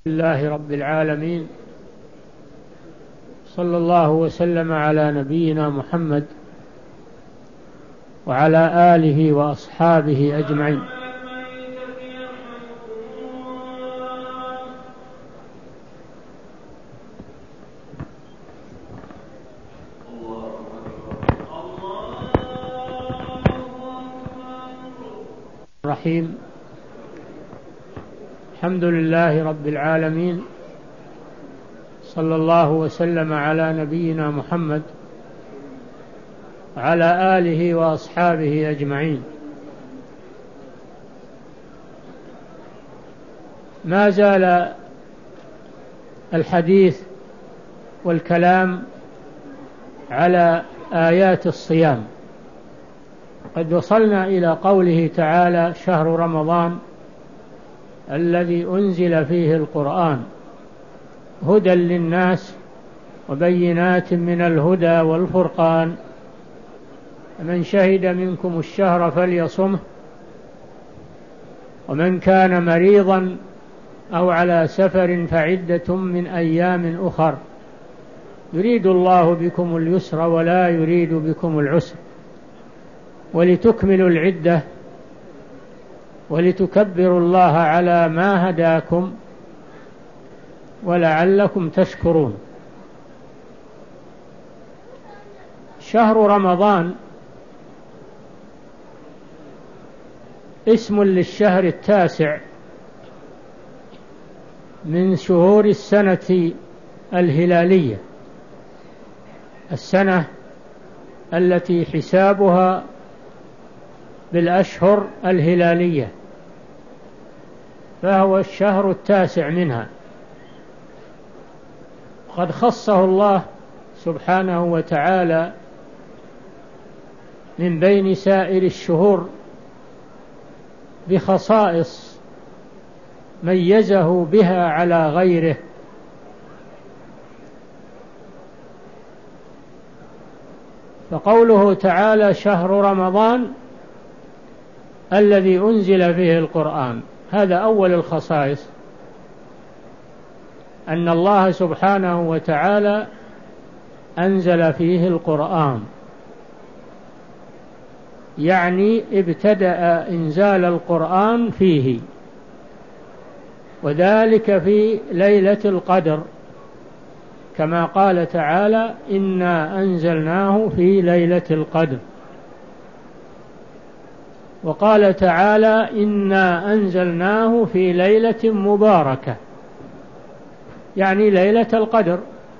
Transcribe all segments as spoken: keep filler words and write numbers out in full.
لله رب العالمين، صلى الله وسلم على نبينا محمد وعلى آله وأصحابه أجمعين. الرحيم. الحمد لله رب العالمين، صلى الله وسلم على نبينا محمد وعلى آله وأصحابه أجمعين. ما زال الحديث والكلام على آيات الصيام. قد وصلنا إلى قوله تعالى: شهر رمضان الذي أنزل فيه القرآن هدى للناس وبينات من الهدى والفرقان، من شهد منكم الشهر فليصمه، ومن كان مريضا أو على سفر فعدة من أيام أخر، يريد الله بكم اليسر ولا يريد بكم العسر، ولتكملوا العدة ولتكبروا الله على ما هداكم ولعلكم تشكرون. شهر رمضان اسم للشهر التاسع من شهور السنة الهلالية، السنة التي حسابها بالأشهر الهلالية، فهو الشهر التاسع منها. قد خصه الله سبحانه وتعالى من بين سائر الشهور بخصائص ميزه بها على غيره، فقوله تعالى: شهر رمضان الذي أنزل فيه القرآن، هذا أول الخصائص، أن الله سبحانه وتعالى أنزل فيه القرآن، يعني ابتدأ إنزال القرآن فيه، وذلك في ليلة القدر، كما قال تعالى: إنا أنزلناه في ليلة القدر. وقال تعالى: إنا أنزلناه في ليلة مباركة، يعني ليلة القدر.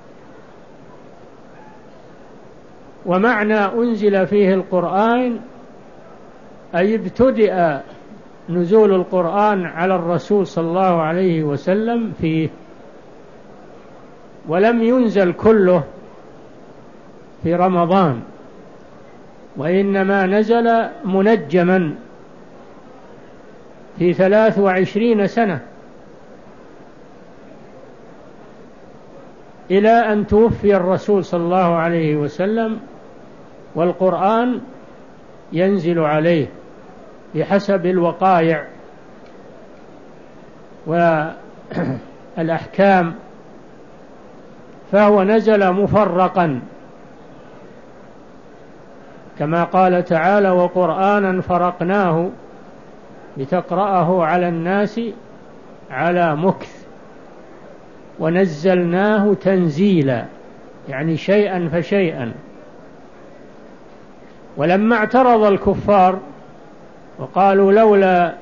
ومعنى أنزل فيه القرآن أي ابتدأ نزول القرآن على الرسول صلى الله عليه وسلم فيه، ولم ينزل كله في رمضان، وإنما نزل منجما في ثلاث وعشرين سنة إلى أن توفي الرسول صلى الله عليه وسلم، والقرآن ينزل عليه بحسب الوقائع والأحكام، فهو نزل مفرقا، كما قال تعالى: وقرآنا فرقناه لتقرأه على الناس على مكث ونزلناه تنزيلا، يعني شيئا فشيئا. ولما اعترض الكفار وقالوا: لولا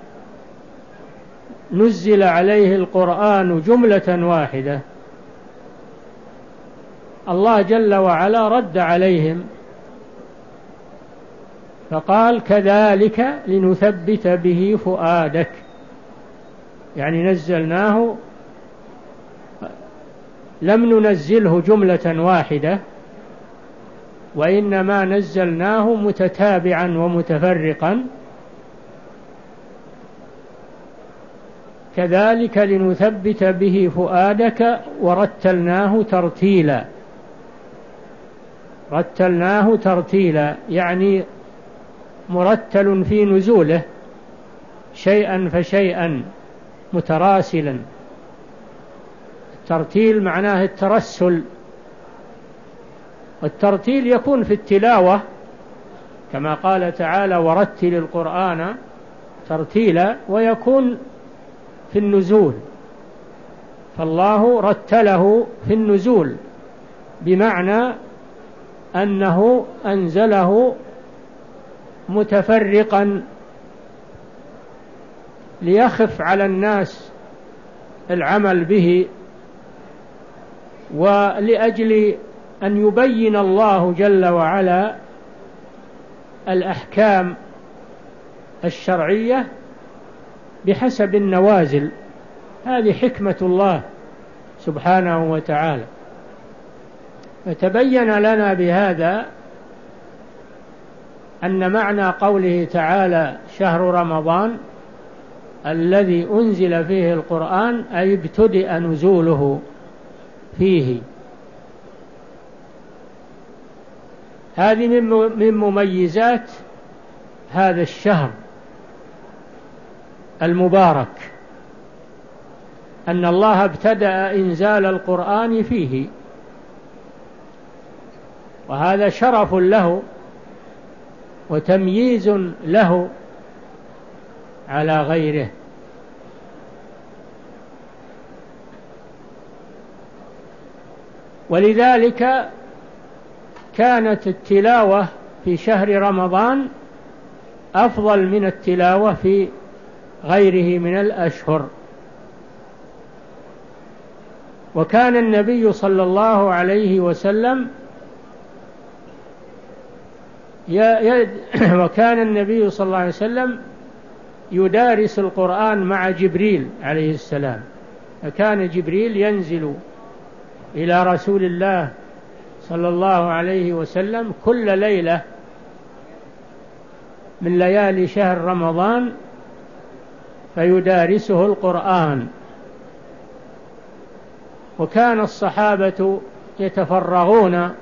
نزل عليه القرآن جملة واحدة، الله جل وعلا رد عليهم فقال: كذلك لنثبت به فؤادك، يعني نزلناه، لم ننزله جملة واحدة، وإنما نزلناه متتابعا ومتفرقا، كذلك لنثبت به فؤادك ورتلناه ترتيلا. رتلناه ترتيلا يعني مرتل في نزوله شيئا فشيئا متراسلا، الترتيل معناه الترسل، والترتيل يكون في التلاوة كما قال تعالى ورتل القرآن ترتيلا، ويكون في النزول، فالله رتله في النزول بمعنى أنه أنزله متفرقا ليخف على الناس العمل به، ولأجل أن يبين الله جل وعلا الأحكام الشرعية بحسب النوازل. هذه حكمة الله سبحانه وتعالى. فتبين لنا بهذا أن معنى قوله تعالى شهر رمضان الذي أنزل فيه القرآن أي ابتدأ نزوله فيه. هذه من مميزات هذا الشهر المبارك أن الله ابتدأ إنزال القرآن فيه، وهذا شرف له وتمييز له على غيره. ولذلك كانت التلاوة في شهر رمضان أفضل من التلاوة في غيره من الأشهر. وكان النبي صلى الله عليه وسلم وكان النبي صلى الله عليه وسلم يدارس القرآن مع جبريل عليه السلام. فكان جبريل ينزل إلى رسول الله صلى الله عليه وسلم كل ليلة من ليالي شهر رمضان فيدارسه القرآن. وكان الصحابة يتفرغون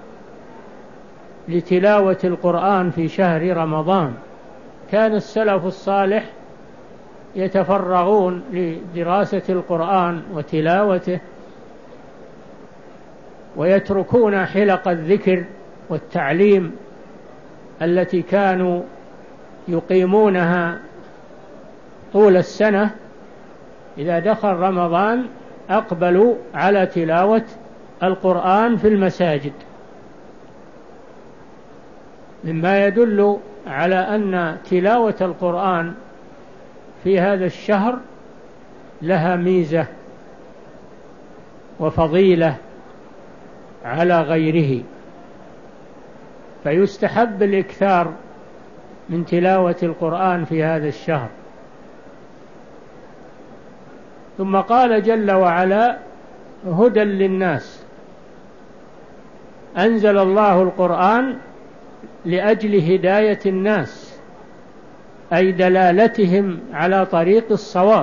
لتلاوة القرآن في شهر رمضان. كان السلف الصالح يتفرغون لدراسة القرآن وتلاوته، ويتركون حلق الذكر والتعليم التي كانوا يقيمونها طول السنة. إذا دخل رمضان أقبلوا على تلاوة القرآن في المساجد، مما يدل على أن تلاوة القرآن في هذا الشهر لها ميزة وفضيلة على غيره، فيستحب الإكثار من تلاوة القرآن في هذا الشهر. ثم قال جل وعلا هدى للناس. أنزل الله القرآن لأجل هداية الناس، أي دلالتهم على طريق الصواب.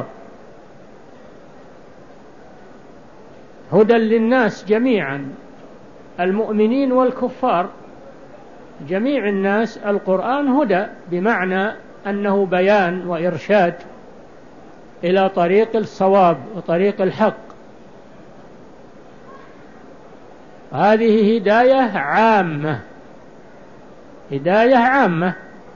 هدى للناس جميعا، المؤمنين والكفار، جميع الناس. القرآن هدى بمعنى أنه بيان وإرشاد إلى طريق الصواب وطريق الحق. هذه هداية عامة، هداية عامة.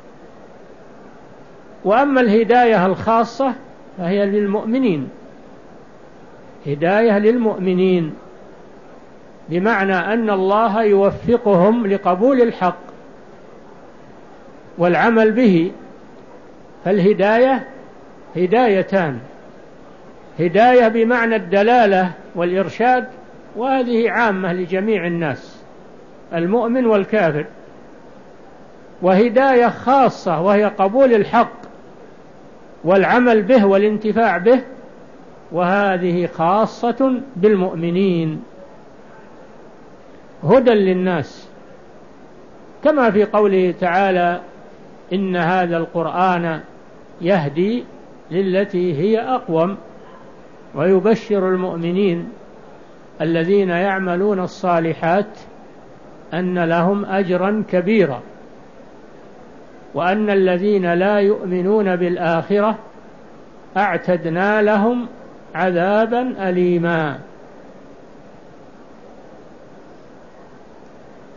وأما الهداية الخاصة فهي للمؤمنين، هداية للمؤمنين بمعنى أن الله يوفقهم لقبول الحق والعمل به. فالهداية هدايتان، هداية بمعنى الدلالة والإرشاد، وهذه عامة لجميع الناس المؤمن والكافر. وهداية خاصة وهي قبول الحق والعمل به والانتفاع به، وهذه خاصة بالمؤمنين. هدى للناس، كما في قوله تعالى إن هذا القرآن يهدي للتي هي أقوم، ويبشر المؤمنين الذين يعملون الصالحات أن لهم أجرا كبيرا، وأن الذين لا يؤمنون بالآخرة أعتدنا لهم عذابا أليما.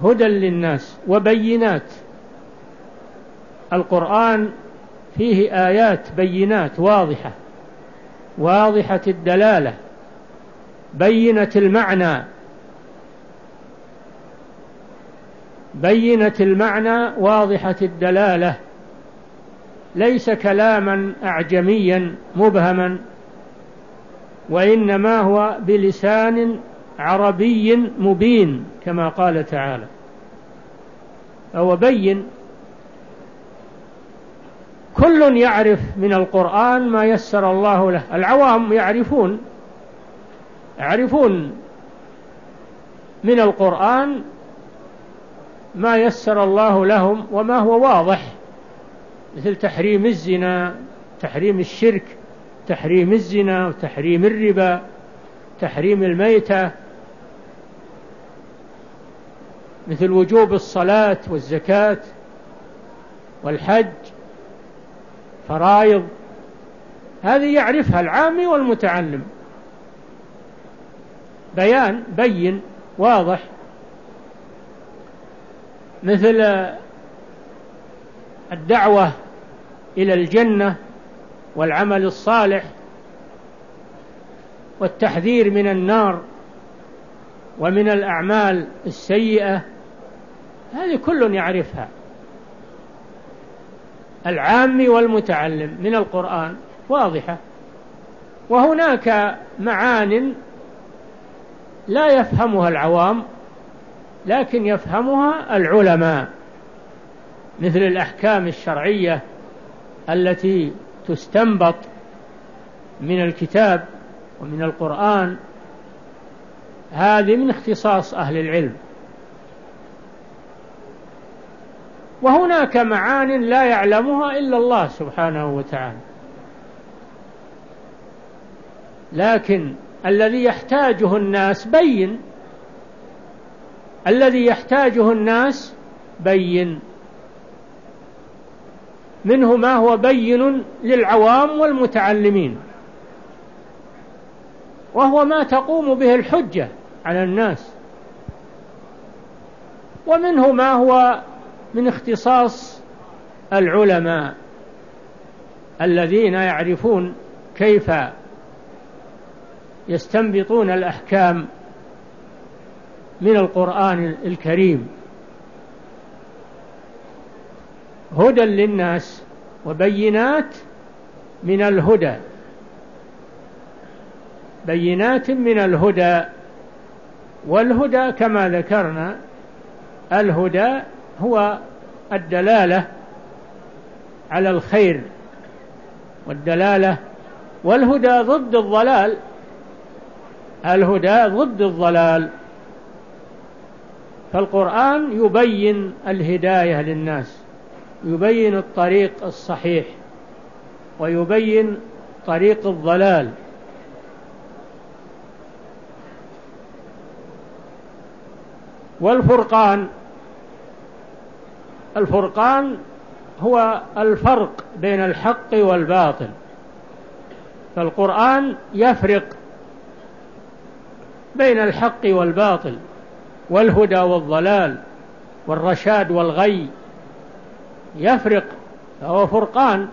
هدى للناس وبينات. القرآن فيه آيات بينات واضحة واضحة الدلالة بينة المعنى بينة المعنى واضحة الدلالة، ليس كلاما أعجميا مبهما، وإنما هو بلسان عربي مبين كما قال تعالى. هو بين. كل يعرف من القرآن ما يسر الله له. العوام يعرفون يعرفون من القرآن ما يسر الله لهم وما هو واضح، مثل تحريم الزنا، تحريم الشرك، تحريم الزنا وتحريم الربا، تحريم الميتة، مثل وجوب الصلاة والزكاة والحج، فرائض. هذه يعرفها العامي والمتعلم. بيان بين واضح. مثل الدعوة إلى الجنة والعمل الصالح والتحذير من النار ومن الأعمال السيئة، هذه كل يعرفها العامي والمتعلم من القرآن واضحة. وهناك معان لا يفهمها العوام لكن يفهمها العلماء، مثل الأحكام الشرعية التي تستنبط من الكتاب ومن القرآن، هذه من اختصاص أهل العلم. وهناك معان لا يعلمها إلا الله سبحانه وتعالى، لكن الذي يحتاجه الناس بين، الذي يحتاجه الناس بين، منه ما هو بين للعوام والمتعلمين، وهو ما تقوم به الحجة على الناس، ومنه ما هو من اختصاص العلماء الذين يعرفون كيف يستنبطون الأحكام من القرآن الكريم. هدى للناس وبينات من الهدى، بينات من الهدى. والهدى كما ذكرنا، الهدى هو الدلالة على الخير والدلالة، والهدى ضد الضلال، الهدى ضد الضلال. فالقرآن يبين الهداية للناس، يبين الطريق الصحيح ويبين طريق الضلال. والفرقان، الفرقان هو الفرق بين الحق والباطل، فالقرآن يفرق بين الحق والباطل والهدى والضلال والرشاد والغي، يفرق، فهو فرقان،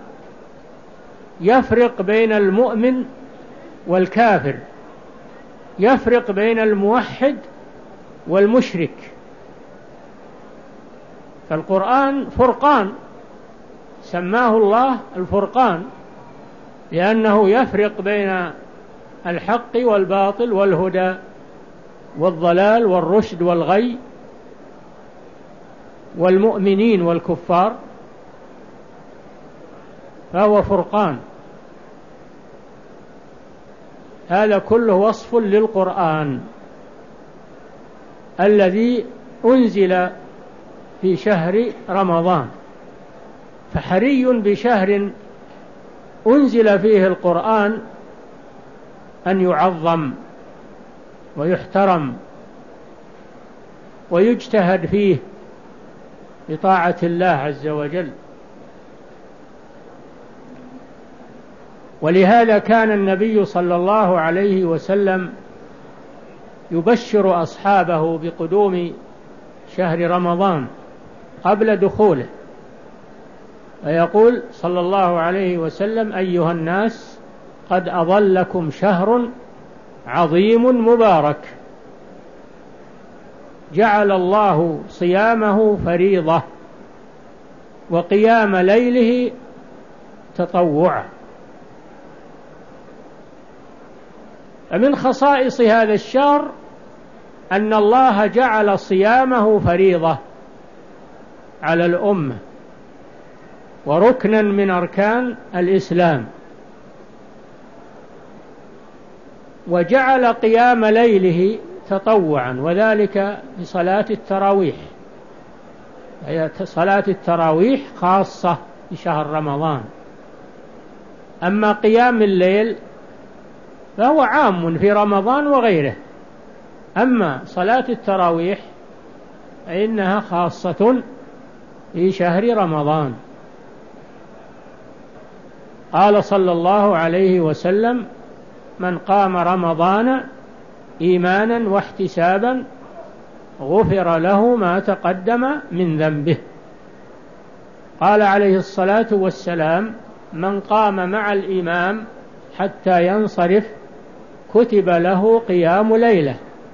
يفرق بين المؤمن والكافر، يفرق بين الموحد والمشرك. فالقرآن فرقان، سماه الله الفرقان لأنه يفرق بين الحق والباطل والهدى والضلال والرشد والغي والمؤمنين والكفار، فهو فرقان. هذا كله وصف للقرآن الذي أنزل في شهر رمضان، فحري بشهر أنزل فيه القرآن أن يعظم ويحترم ويجتهد فيه بطاعة الله عز وجل. ولهذا كان النبي صلى الله عليه وسلم يبشر أصحابه بقدوم شهر رمضان قبل دخوله، فيقول صلى الله عليه وسلم: أيها الناس، قد أظلكم شهر عظيم مبارك جعل الله صيامه فريضة وقيام ليله تطوعا. فمن خصائص هذا الشهر أن الله جعل صيامه فريضة على الأمة وركنا من أركان الإسلام، وجعل قيام ليله تطوعا، وذلك بصلاة التراويح. هي صلاة التراويح خاصة بشهر رمضان، أما قيام الليل فهو عام في رمضان وغيره. أما صلاة التراويح فإنها خاصة في شهر رمضان. قال صلى الله عليه وسلم: من قام رمضان إيمانا واحتسابا غفر له ما تقدم من ذنبه. قال عليه الصلاة والسلام: من قام مع الإمام حتى ينصرف كتب له قيام ليلة.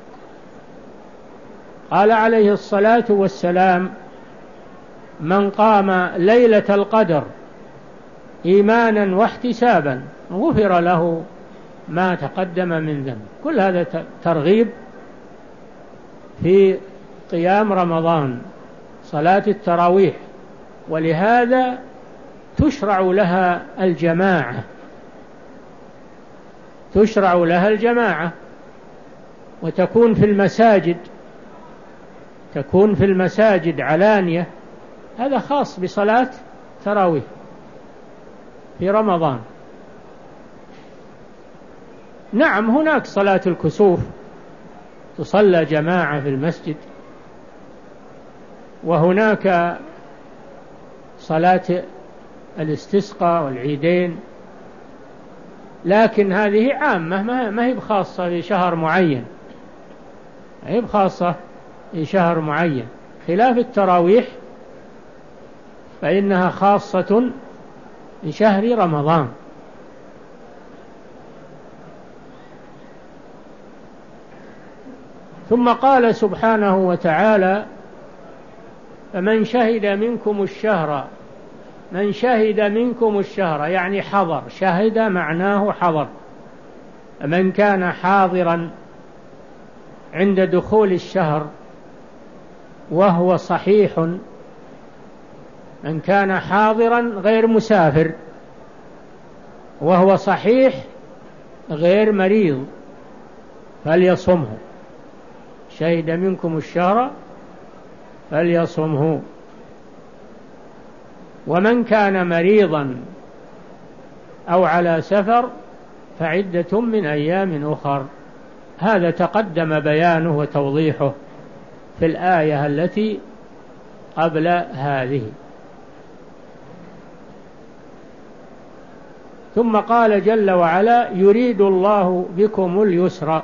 قال عليه الصلاة والسلام: من قام ليلة القدر إيمانا واحتسابا غفر له ما تقدم من ذنب. كل هذا ترغيب في قيام رمضان، صلاة التراويح، ولهذا تشرع لها الجماعة، تشرع لها الجماعة وتكون في المساجد، تكون في المساجد علانية. هذا خاص بصلاة تراويح في رمضان. نعم، هناك صلاة الكسوف تصلى جماعة في المسجد، وهناك صلاة الاستسقاء والعيدين، لكن هذه عامة، ما هي بخاصة في شهر معين، ما هي بخاصة في شهر معين، خلاف التراويح فإنها خاصة في شهر رمضان. ثم قال سبحانه وتعالى: فمن شهد منكم الشهر، من شهد منكم الشهر يعني حضر، شهد معناه حضر، من كان حاضرا عند دخول الشهر وهو صحيح، من كان حاضرا غير مسافر وهو صحيح غير مريض فليصمه، شهد منكم الشهر فليصمه. ومن كان مريضا أو على سفر فعدة من أيام أخر. هذا تقدم بيانه وتوضيحه في الآية التي قبل هذه. ثم قال جل وعلا: يريد الله بكم اليسر،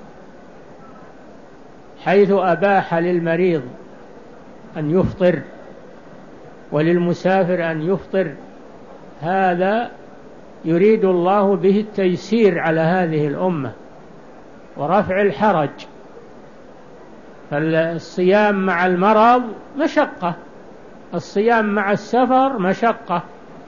حيث أباح للمريض أن يفطر وللمسافر أن يفطر. هذا يريد الله به التيسير على هذه الأمة ورفع الحرج. فالصيام مع المرض مشقة، الصيام مع السفر مشقة،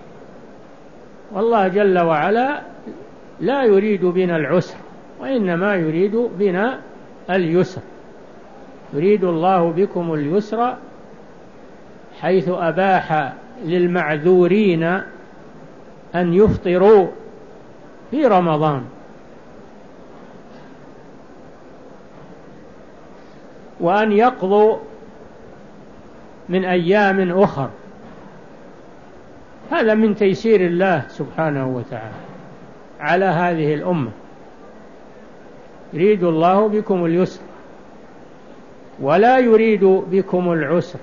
والله جل وعلا لا يريد بنا العسر وإنما يريد بنا اليسر. يريد الله بكم اليسر حيث أباح للمعذورين أن يفطروا في رمضان، وأن يقضوا من أيام أخر. هذا من تيسير الله سبحانه وتعالى على هذه الأمة. يريد الله بكم اليسر ولا يريد بكم العسر،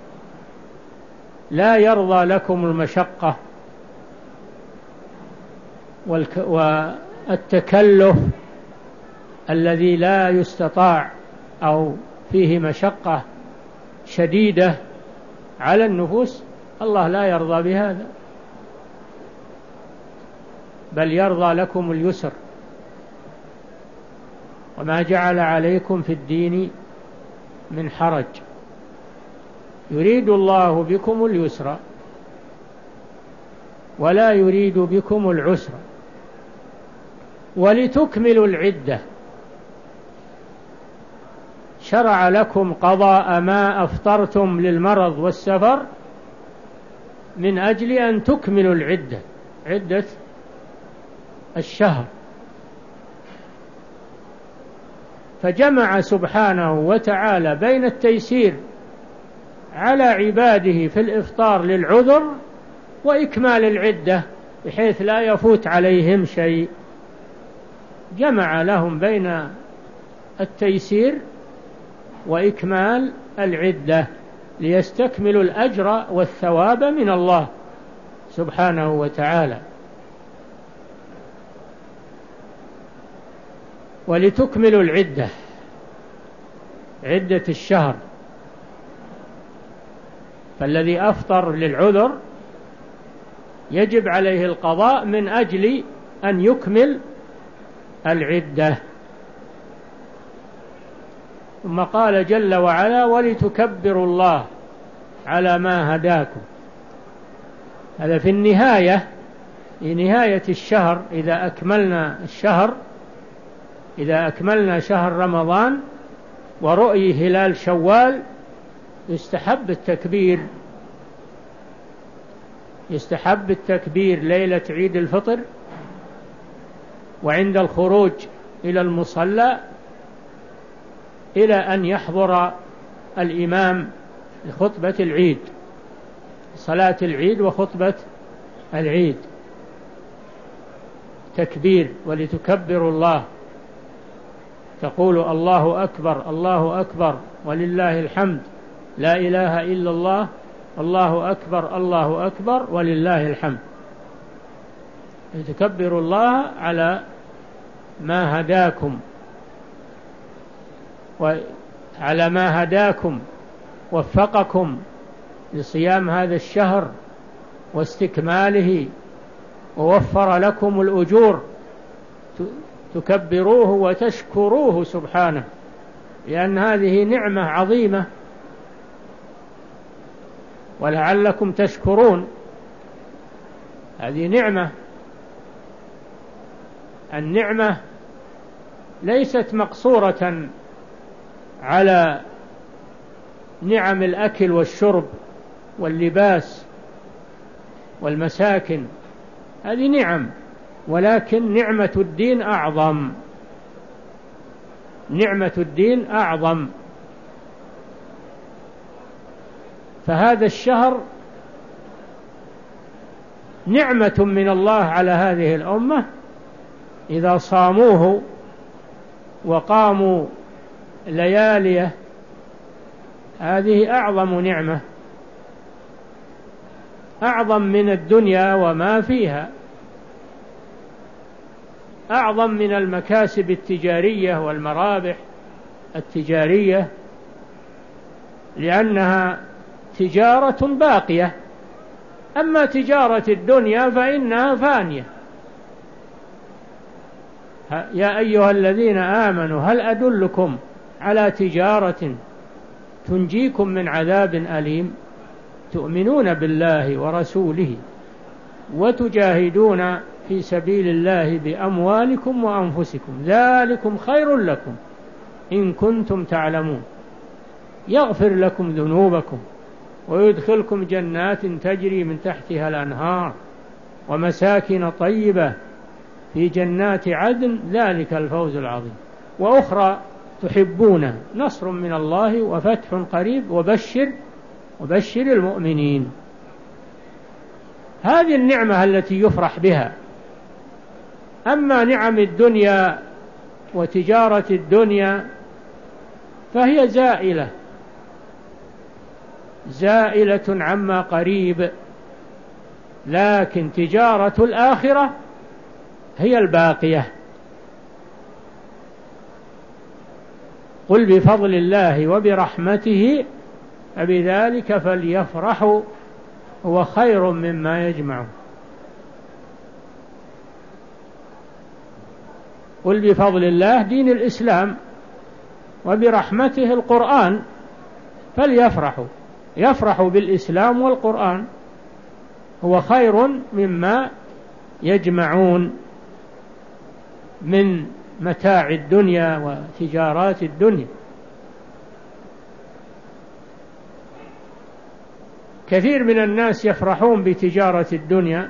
لا يرضى لكم المشقة والتكلف الذي لا يستطاع أو فيه مشقة شديدة على النفوس، الله لا يرضى بهذا، بل يرضى لكم اليسر، وما جعل عليكم في الدين من حرج، يريد الله بكم اليسر ولا يريد بكم العسر، ولتكملوا العدة، شرع لكم قضاء ما أفطرتم للمرض والسفر من أجل أن تكملوا العدة، عدة الشهر. فجمع سبحانه وتعالى بين التيسير على عباده في الإفطار للعذر وإكمال العدة بحيث لا يفوت عليهم شيء، جمع لهم بين التيسير وإكمال العدة ليستكملوا الأجر والثواب من الله سبحانه وتعالى. ولتكملوا العدة، عدة الشهر، فالذي أفطر للعذر يجب عليه القضاء من أجل أن يكمل العدة. ثم قال جل وعلا: ولتكبروا الله على ما هداكم. هذا في النهاية، في نهاية الشهر، إذا أكملنا الشهر، إذا أكملنا شهر رمضان ورؤي هلال شوال، يستحب التكبير، يستحب التكبير ليلة عيد الفطر وعند الخروج إلى المصلى إلى أن يحضر الإمام لخطبة العيد، صلاة العيد وخطبة العيد، تكبير ولتكبروا الله، تقول الله أكبر الله أكبر ولله الحمد، لا إله إلا الله، الله أكبر الله أكبر ولله الحمد، لتكبروا الله على ما هداكم، وعلى ما هداكم وفقكم لصيام هذا الشهر واستكماله، ووفر لكم الأجور، تكبروه وتشكروه سبحانه، لأن هذه نعمة عظيمة ولعلكم تشكرون. هذه نعمة، النعمة ليست مقصورة على نعم الأكل والشرب واللباس والمساكن، هذه نعم، ولكن نعمة الدين أعظم، نعمة الدين أعظم. فهذا الشهر نعمة من الله على هذه الأمة، إذا صاموه وقاموا لياليه، هذه أعظم نعمة، أعظم من الدنيا وما فيها، أعظم من المكاسب التجارية والمرابح التجارية، لأنها تجارة باقية، أما تجارة الدنيا فإنها فانية. يا أيها الذين آمنوا هل أدلكم على تجارة تنجيكم من عذاب أليم، تؤمنون بالله ورسوله وتجاهدون في سبيل الله بأموالكم وأنفسكم، ذلكم خير لكم إن كنتم تعلمون، يغفر لكم ذنوبكم ويدخلكم جنات تجري من تحتها الأنهار ومساكن طيبة في جنات عدن، ذلك الفوز العظيم، وأخرى تحبون نصر من الله وفتح قريب وبشر وبشر المؤمنين. هذه النعمة التي يفرح بها. أما نعم الدنيا وتجارة الدنيا فهي زائلة، زائلة عما قريب، لكن تجارة الآخرة هي الباقية. قل بفضل الله وبرحمته فبذلك فليفرحوا هو خير مما يجمعون. قل بفضل الله دين الإسلام وبرحمته القرآن فليفرحوا، يفرحوا بالإسلام والقرآن هو خير مما يجمعون من متاع الدنيا وتجارات الدنيا. كثير من الناس يفرحون بتجارة الدنيا،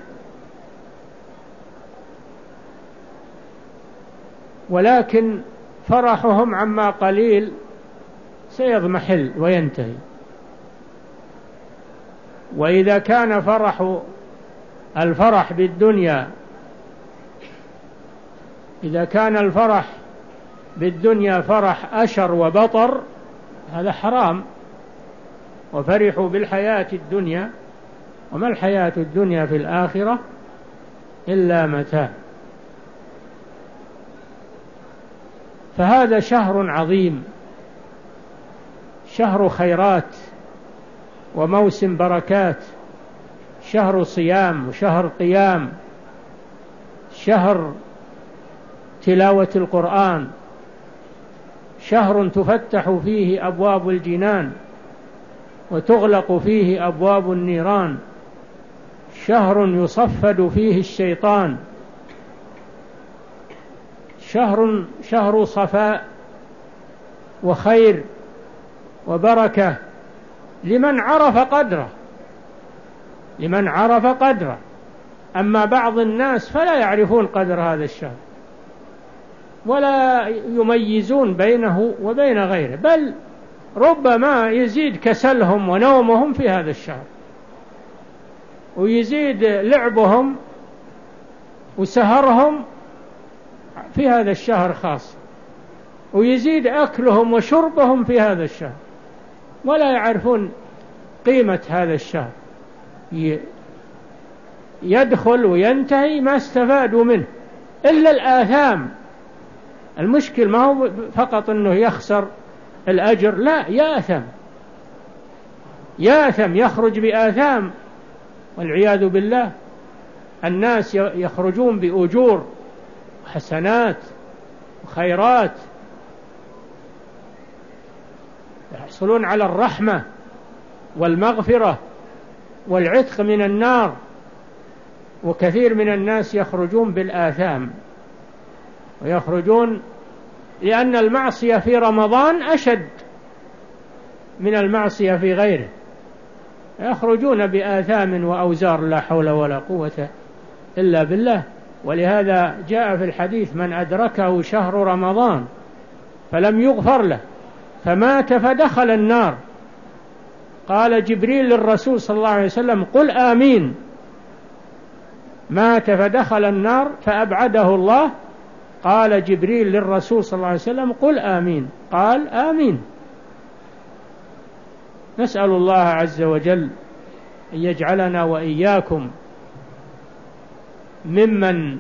ولكن فرحهم عما قليل سيضمحل وينتهي. وإذا كان فرح الفرح بالدنيا إذا كان الفرح بالدنيا فرح أشر وبطر هذا حرام. وفرحوا بالحياة الدنيا وما الحياة الدنيا في الآخرة إلا متاع. فهذا شهر عظيم، شهر خيرات وموسم بركات، شهر صيام وشهر قيام، شهر تلاوة القرآن، شهر تفتح فيه أبواب الجنان وتغلق فيه أبواب النيران، شهر يصفد فيه الشيطان، شهر شهر صفاء وخير وبركة لمن عرف قدره لمن عرف قدره. أما بعض الناس فلا يعرفون قدر هذا الشهر ولا يميزون بينه وبين غيره، بل ربما يزيد كسلهم ونومهم في هذا الشهر، ويزيد لعبهم وسهرهم في هذا الشهر خاص، ويزيد أكلهم وشربهم في هذا الشهر، ولا يعرفون قيمة هذا الشهر. يدخل وينتهي ما استفادوا منه إلا الآثام. المشكل ما هو فقط أنه يخسر الأجر، لا، ياثم ياثم يخرج بآثام والعياذ بالله. الناس يخرجون بأجور وحسنات وخيرات، يحصلون على الرحمة والمغفرة والعتق من النار، وكثير من الناس يخرجون بالآثام، ويخرجون لأن المعصية في رمضان أشد من المعصية في غيره، يخرجون بآثام وأوزار لا حول ولا قوة إلا بالله. ولهذا جاء في الحديث من أدركه شهر رمضان فلم يغفر له فمات فدخل النار، قال جبريل للرسول صلى الله عليه وسلم قل آمين، مات فدخل النار فأبعده الله، قال جبريل للرسول صلى الله عليه وسلم قل آمين، قال آمين. نسأل الله عز وجل أن يجعلنا وإياكم ممن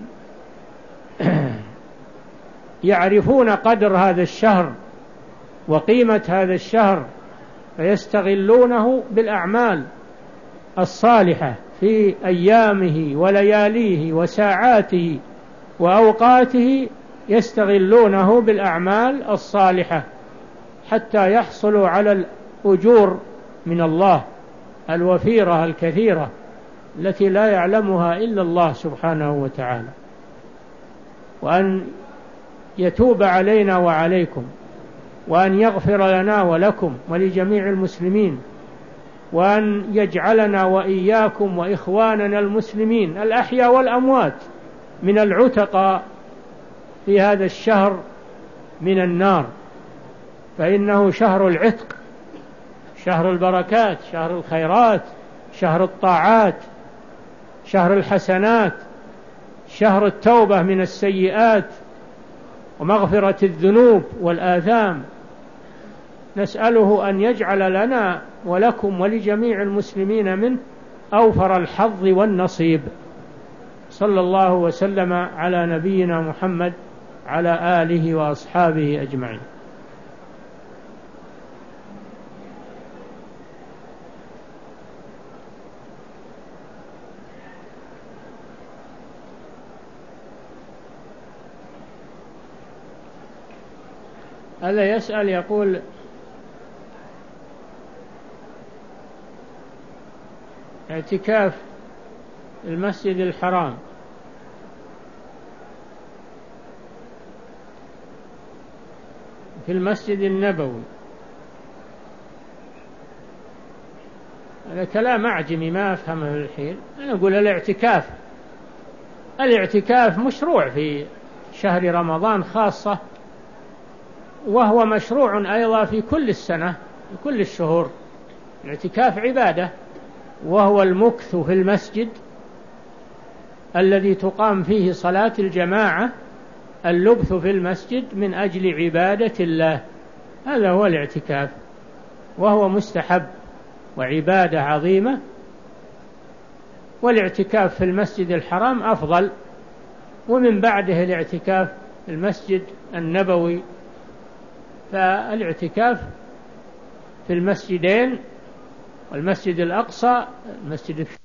يعرفون قدر هذا الشهر وقيمة هذا الشهر فيستغلونه بالأعمال الصالحة في أيامه ولياليه وساعاته وأوقاته، يستغلونه بالأعمال الصالحة حتى يحصلوا على الأجور من الله الوفيرة الكثيرة التي لا يعلمها إلا الله سبحانه وتعالى، وأن يتوب علينا وعليكم، وأن يغفر لنا ولكم ولجميع المسلمين، وأن يجعلنا وإياكم وإخواننا المسلمين الأحياء والأموات من العتقى في هذا الشهر من النار، فإنه شهر العتق، شهر البركات، شهر الخيرات، شهر الطاعات، شهر الحسنات، شهر التوبة من السيئات ومغفرة الذنوب والآثام. نسأله أن يجعل لنا ولكم ولجميع المسلمين منه أوفر الحظ والنصيب. صلى الله وسلم على نبينا محمد على آله وأصحابه أجمعين. هذا يسأل يقول: اعتكاف المسجد الحرام في المسجد النبوي، هذا كلام أعجمي ما أفهمه الحين. أنا أقول الاعتكاف الاعتكاف مشروع في شهر رمضان خاصة، وهو مشروع أيضا في كل السنة في كل الشهور. الاعتكاف عبادة، وهو المكث في المسجد الذي تقام فيه صلاة الجماعة، اللبث في المسجد من أجل عبادة الله، هذا هو الاعتكاف، وهو مستحب وعبادة عظيمة. والاعتكاف في المسجد الحرام أفضل، ومن بعده الاعتكاف في المسجد النبوي. فالاعتكاف في المسجدين، والمسجد الأقصى المسجد